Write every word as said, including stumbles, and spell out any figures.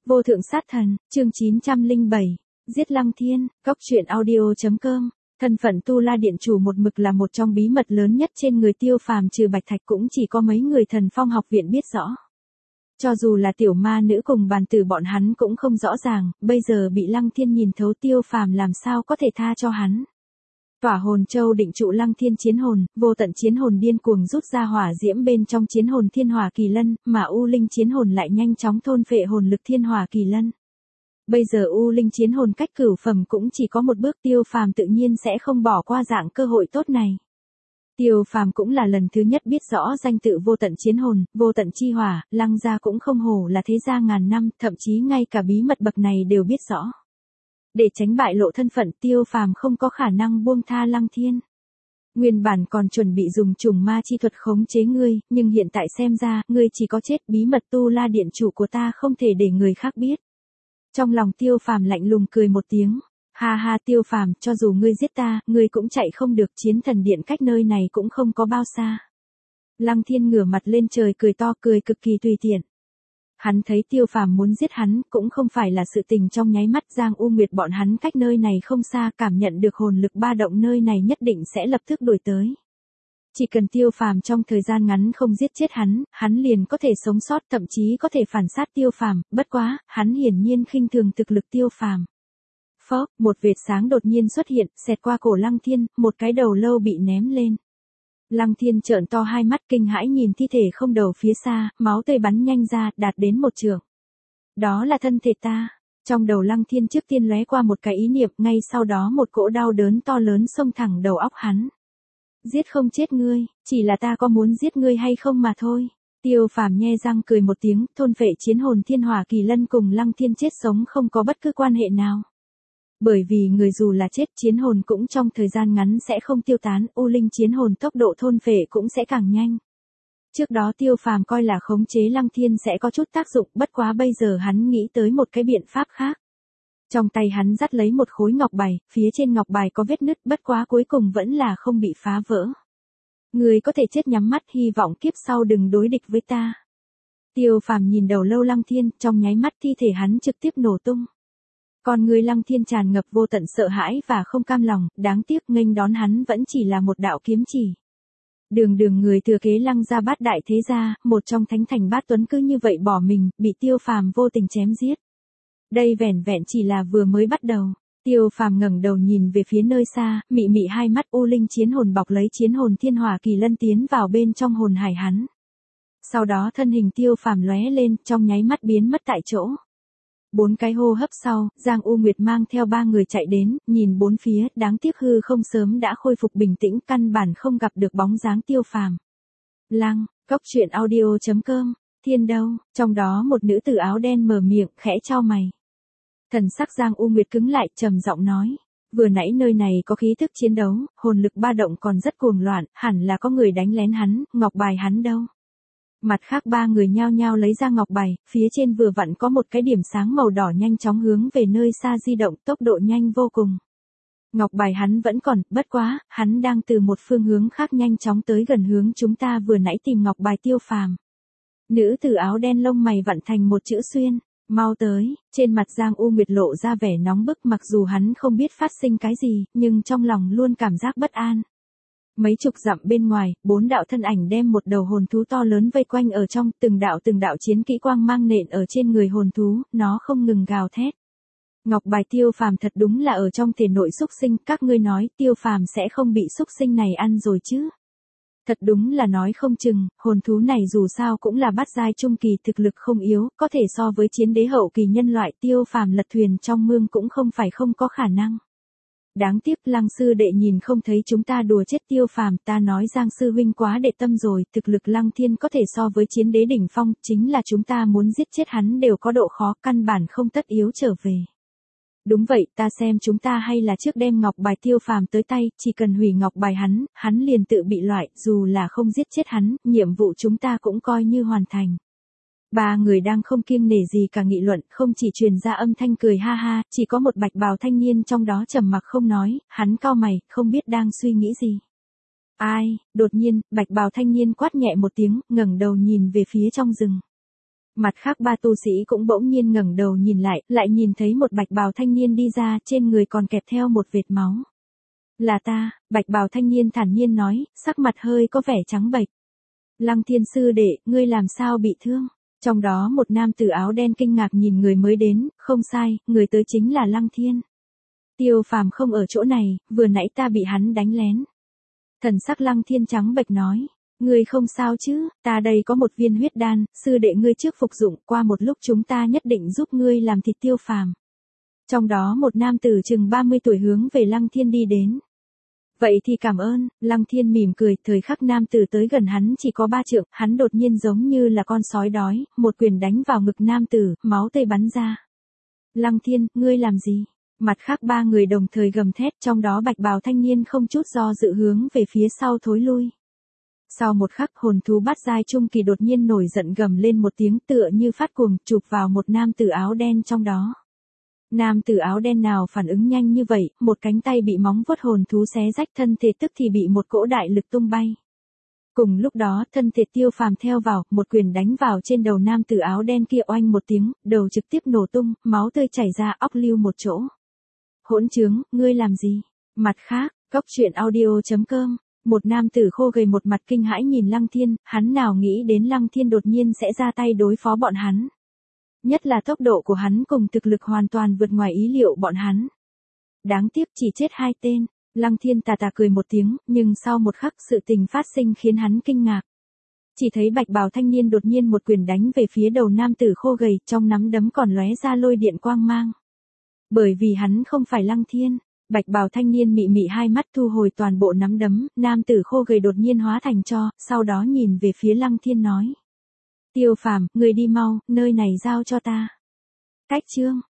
Vô thượng sát thần, chương chín trăm lẻ bảy, giết Lăng Thiên, góc truyện audio.com. Thân phận Tu La Điện chủ một mực là một trong bí mật lớn nhất trên người Tiêu Phàm, trừ Bạch Thạch cũng chỉ có mấy người Thần Phong học viện biết rõ. Cho dù là tiểu ma nữ cùng bàn tử bọn hắn cũng không rõ ràng, bây giờ bị Lăng Thiên nhìn thấu, Tiêu Phàm làm sao có thể tha cho hắn. Tỏa hồn châu định trụ Lăng Thiên chiến hồn, vô tận chiến hồn điên cuồng rút ra hỏa diễm bên trong chiến hồn thiên hỏa kỳ lân, mà U Linh chiến hồn lại nhanh chóng thôn phệ hồn lực thiên hỏa kỳ lân. Bây giờ U Linh chiến hồn cách cửu phẩm cũng chỉ có một bước, Tiêu Phàm tự nhiên sẽ không bỏ qua dạng cơ hội tốt này. Tiêu Phàm cũng là lần thứ nhất biết rõ danh tự vô tận chiến hồn, vô tận chi hỏa, Lăng gia cũng không hổ là thế gia ngàn năm, thậm chí ngay cả bí mật bậc này đều biết rõ. Để tránh bại lộ thân phận, Tiêu Phàm không có khả năng buông tha Lăng Thiên. Nguyên bản còn chuẩn bị dùng trùng ma chi thuật khống chế ngươi, nhưng hiện tại xem ra, ngươi chỉ có chết, bí mật Tu La Điện chủ của ta không thể để người khác biết. Trong lòng Tiêu Phàm lạnh lùng cười một tiếng, ha ha Tiêu Phàm, cho dù ngươi giết ta, ngươi cũng chạy không được, Chiến Thần Điện cách nơi này cũng không có bao xa. Lăng Thiên ngửa mặt lên trời cười to, cười cực kỳ tùy tiện. Hắn thấy Tiêu Phàm muốn giết hắn, cũng không phải là sự tình trong nháy mắt, Giang U Nguyệt bọn hắn cách nơi này không xa, cảm nhận được hồn lực ba động nơi này nhất định sẽ lập tức đuổi tới. Chỉ cần Tiêu Phàm trong thời gian ngắn không giết chết hắn, hắn liền có thể sống sót, thậm chí có thể phản sát Tiêu Phàm, bất quá, hắn hiển nhiên khinh thường thực lực Tiêu Phàm. Phốc, một vệt sáng đột nhiên xuất hiện, xẹt qua cổ Lăng Thiên, một cái đầu lâu bị ném lên. Lăng Thiên trợn to hai mắt kinh hãi nhìn thi thể không đầu phía xa, máu tươi bắn nhanh ra, đạt đến một trượng. Đó là thân thể ta. Trong đầu Lăng Thiên trước tiên lóe qua một cái ý niệm, ngay sau đó một cỗ đau đớn to lớn xông thẳng đầu óc hắn. Giết không chết ngươi, chỉ là ta có muốn giết ngươi hay không mà thôi. Tiêu Phàm nhe răng cười một tiếng, thôn phệ chiến hồn thiên hỏa kỳ lân cùng Lăng Thiên chết sống không có bất cứ quan hệ nào. Bởi vì người dù là chết, chiến hồn cũng trong thời gian ngắn sẽ không tiêu tán, U Linh chiến hồn tốc độ thôn phệ cũng sẽ càng nhanh. Trước đó Tiêu Phàm coi là khống chế Lăng Thiên sẽ có chút tác dụng, bất quá bây giờ hắn nghĩ tới một cái biện pháp khác. Trong tay hắn dắt lấy một khối ngọc bài, phía trên ngọc bài có vết nứt, bất quá cuối cùng vẫn là không bị phá vỡ. Người có thể chết nhắm mắt, hy vọng kiếp sau đừng đối địch với ta. Tiêu Phàm nhìn đầu lâu Lăng Thiên, trong nháy mắt thi thể hắn trực tiếp nổ tung. Còn người Lăng Thiên tràn ngập vô tận sợ hãi và không cam lòng, đáng tiếc nghênh đón hắn vẫn chỉ là một đạo kiếm chỉ. Đường đường người thừa kế Lăng gia bát đại thế gia, một trong thánh thành bát tuấn cứ như vậy bỏ mình, bị Tiêu Phàm vô tình chém giết. Đây vẻn vẹn chỉ là vừa mới bắt đầu. Tiêu Phàm ngẩng đầu nhìn về phía nơi xa, mị mị hai mắt, U Linh chiến hồn bọc lấy chiến hồn thiên hỏa kỳ lân tiến vào bên trong hồn hải hắn. Sau đó thân hình Tiêu Phàm lóe lên, trong nháy mắt biến mất tại chỗ. Bốn cái hô hấp sau, Giang U Nguyệt mang theo ba người chạy đến, nhìn bốn phía, đáng tiếc hư không sớm đã khôi phục bình tĩnh, căn bản không gặp được bóng dáng Tiêu Phàm. Lăng, góc truyện audio.com, Thiên đâu, trong đó một nữ tử áo đen mở miệng, khẽ chau mày. Thần sắc Giang U Nguyệt cứng lại, trầm giọng nói, vừa nãy nơi này có khí thức chiến đấu, hồn lực ba động còn rất cuồng loạn, hẳn là có người đánh lén hắn, ngọc bài hắn đâu. Mặt khác ba người nhao nhao lấy ra ngọc bài, phía trên vừa vặn có một cái điểm sáng màu đỏ nhanh chóng hướng về nơi xa di động, tốc độ nhanh vô cùng. Ngọc bài hắn vẫn còn, bất quá, hắn đang từ một phương hướng khác nhanh chóng tới gần hướng chúng ta vừa nãy tìm ngọc bài Tiêu Phàm. Nữ tử áo đen lông mày vặn thành một chữ xuyên, mau tới, trên mặt Giang U Nguyệt lộ ra vẻ nóng bức, mặc dù hắn không biết phát sinh cái gì, nhưng trong lòng luôn cảm giác bất an. Mấy chục dặm bên ngoài, bốn đạo thân ảnh đem một đầu hồn thú to lớn vây quanh ở trong, từng đạo từng đạo chiến kỹ quang mang nện ở trên người hồn thú, nó không ngừng gào thét. Ngọc bài Tiêu Phàm thật đúng là ở trong thể nội xúc sinh, các ngươi nói Tiêu Phàm sẽ không bị xúc sinh này ăn rồi chứ? Thật đúng là nói không chừng, hồn thú này dù sao cũng là bát giai trung kỳ, thực lực không yếu, có thể so với chiến đế hậu kỳ nhân loại, Tiêu Phàm lật thuyền trong mương cũng không phải không có khả năng. Đáng tiếc Lăng sư đệ nhìn không thấy chúng ta đùa chết Tiêu Phàm, ta nói Giang sư huynh quá đệ tâm rồi, thực lực Lăng Thiên có thể so với chiến đế đỉnh phong, chính là chúng ta muốn giết chết hắn đều có độ khó, căn bản không tất yếu trở về. Đúng vậy, ta xem chúng ta hay là trước đem ngọc bài Tiêu Phàm tới tay, chỉ cần hủy ngọc bài hắn, hắn liền tự bị loại, dù là không giết chết hắn, nhiệm vụ chúng ta cũng coi như hoàn thành. Ba người đang không kiêng nể gì cả nghị luận, không chỉ truyền ra âm thanh cười ha ha, chỉ có một bạch bào thanh niên trong đó trầm mặc không nói, hắn cau mày, không biết đang suy nghĩ gì. Ai, đột nhiên, bạch bào thanh niên quát nhẹ một tiếng, ngẩng đầu nhìn về phía trong rừng. Mặt khác ba tu sĩ cũng bỗng nhiên ngẩng đầu nhìn lại, lại nhìn thấy một bạch bào thanh niên đi ra, trên người còn kẹp theo một vệt máu. Là ta, bạch bào thanh niên thản nhiên nói, sắc mặt hơi có vẻ trắng bệch. Lăng Thiên sư đệ, ngươi làm sao bị thương? Trong đó một nam tử áo đen kinh ngạc nhìn người mới đến, không sai, người tới chính là Lăng Thiên. Tiêu Phàm không ở chỗ này, vừa nãy ta bị hắn đánh lén. Thần sắc Lăng Thiên trắng bệch nói, ngươi không sao chứ, ta đây có một viên huyết đan, sư đệ ngươi trước phục dụng, qua một lúc chúng ta nhất định giúp ngươi làm thịt Tiêu Phàm. Trong đó một nam tử chừng ba mươi tuổi hướng về Lăng Thiên đi đến. Vậy thì cảm ơn, Lăng Thiên mỉm cười, thời khắc nam tử tới gần hắn chỉ có ba trượng, hắn đột nhiên giống như là con sói đói, một quyền đánh vào ngực nam tử, máu tươi bắn ra. Lăng Thiên, ngươi làm gì? Mặt khác ba người đồng thời gầm thét, trong đó bạch bào thanh niên không chút do dự hướng về phía sau thối lui. Sau một khắc hồn thú bát giai trung kỳ đột nhiên nổi giận gầm lên một tiếng tựa như phát cuồng, chụp vào một nam tử áo đen trong đó. Nam tử áo đen nào phản ứng nhanh như vậy, một cánh tay bị móng vuốt hồn thú xé rách, thân thể tức thì bị một cỗ đại lực tung bay. Cùng lúc đó, thân thể Tiêu Phàm theo vào, một quyền đánh vào trên đầu nam tử áo đen kia, oanh một tiếng, đầu trực tiếp nổ tung, máu tươi chảy ra, óc lưu một chỗ. Hỗn trướng, ngươi làm gì? Mặt khác, cốc truyện audio chấm com, một nam tử khô gầy một mặt kinh hãi nhìn Lăng Thiên, hắn nào nghĩ đến Lăng Thiên đột nhiên sẽ ra tay đối phó bọn hắn. Nhất là tốc độ của hắn cùng thực lực hoàn toàn vượt ngoài ý liệu bọn hắn. Đáng tiếc chỉ chết hai tên, Lăng Thiên tà tà cười một tiếng, nhưng sau một khắc sự tình phát sinh khiến hắn kinh ngạc. Chỉ thấy bạch bào thanh niên đột nhiên một quyền đánh về phía đầu nam tử khô gầy, trong nắm đấm còn lóe ra lôi điện quang mang. Bởi vì hắn không phải Lăng Thiên, bạch bào thanh niên mị mị hai mắt thu hồi toàn bộ nắm đấm, nam tử khô gầy đột nhiên hóa thành tro, sau đó nhìn về phía Lăng Thiên nói. Tiêu Phàm, người đi mau, nơi này giao cho ta. Cách chương